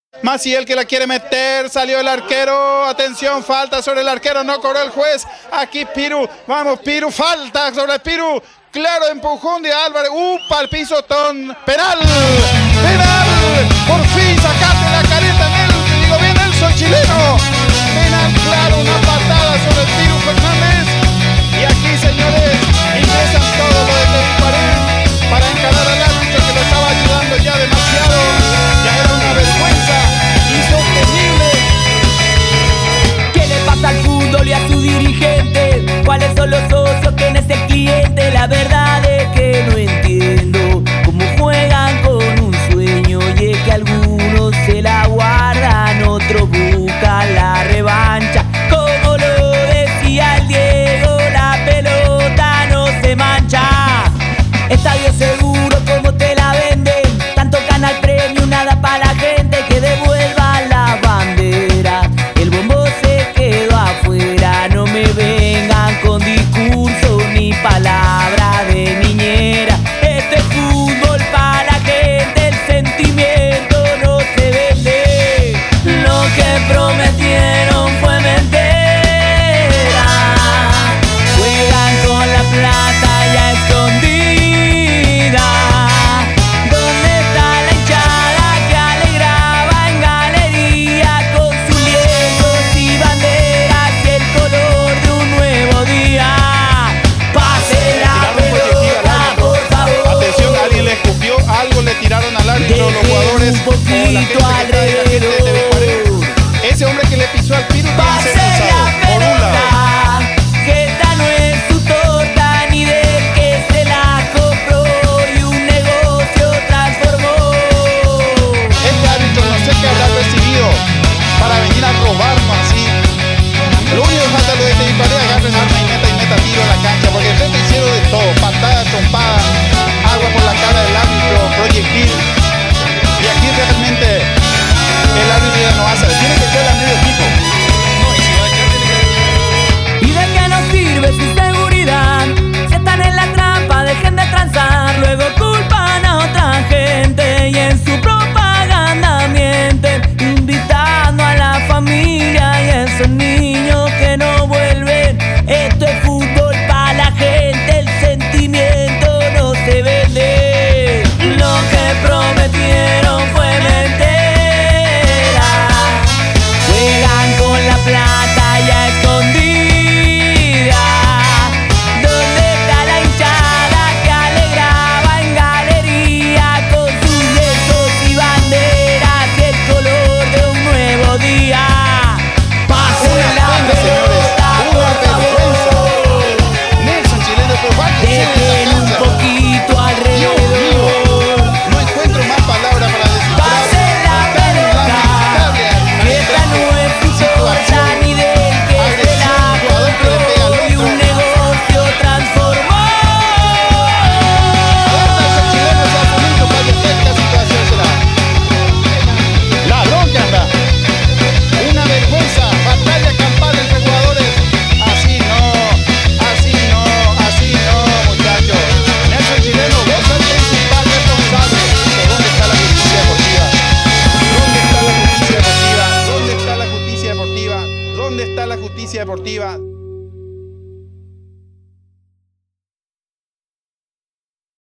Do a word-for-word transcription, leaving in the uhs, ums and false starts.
Maciel que la quiere meter, salió el arquero, atención, falta sobre el arquero, no cobró el juez, aquí Piru, vamos Piru, falta sobre Piru, claro empujón de Álvarez, upa, al pisotón, penal, penal, por fin sacaste la careta, Nelson, digo bien Nelson chileno, penal claro, una patada sobre el Piru Fernández, y aquí señores, ingresan todos los de Tevicuaré para encarar al árbitro que lo estaba ayudando ya demasiado, ya era una vergüenza insostenible. ¿Qué le pasa al fútbol y a su dirigente? ¿Cuáles son los socios que en ese cliente? La verdad es que no entiendo cómo juegan con un sueño, y es que algunos se la guardan, otros buscan la revancha. Como lo decía el Diego, la pelota no se mancha. Estadio seguro como te la venden, tanto Canal Premium, nada para la gente que devuelva la bandera. El bombo se quedó afuera, no me vengan con discursos ni palabras de niñera. Este es fútbol para la gente, el sentimiento no se vende. Lo que prometieron fue mentira. Juegan con la plata ya escondida. Tiraron al árbitro los jugadores un poquito o la gente que está ahí, la gente de Tevicuaré. Ese hombre que le pisó al Piru tiene que ser expulsado, por un lado. Que esta no es su torta ni del que se la compró y un negocio transformó. Este árbitro no sé qué habrá recibido para venir a robarnos así. Lo único que falta es lo de Tevicuaré, agarren arma y meta y meta tiro a la cancha, porque el resto hicieron de todo, patada, trompada, agua por la cara del árbitro, proyectil, y aquí realmente el árbitro ya no hace, tiene que echar a medio equipo. No, y si va a echar tiene que... ¿Y de qué nos sirve su seguridad? Si están en la trampa, dejen de transar, luego culpan a otra gente y en su propaganda mienten, invitando a la familia y a esos niños que no vuelven. Esto es fútbol para la gente, el sentimiento no se vende. Lo que prometieron fue mentira. Juegan con la plata ya escondida. ¿Dónde está la hinchada que alegraba en galería con sus yesos y banderas y el color de un nuevo día? Pasen la pelota, por favor. Nelson chileno, pero vaya Dejen un poquito alrededor. no encuentro más palabras para descifrar. Pasen la pelota, que esta no es su torta ni del que se la compró y un negocio transformó. Ladrón que anda. Una vergüenza, batalla campal entre jugadores. Así no, así no, así no, muchachos. Nelson chileno, vos sos el principal responsable. ¿Dónde está la justicia deportiva? ¿Dónde está la justicia deportiva? ¿Dónde está la justicia deportiva? ¿Dónde está la justicia deportiva?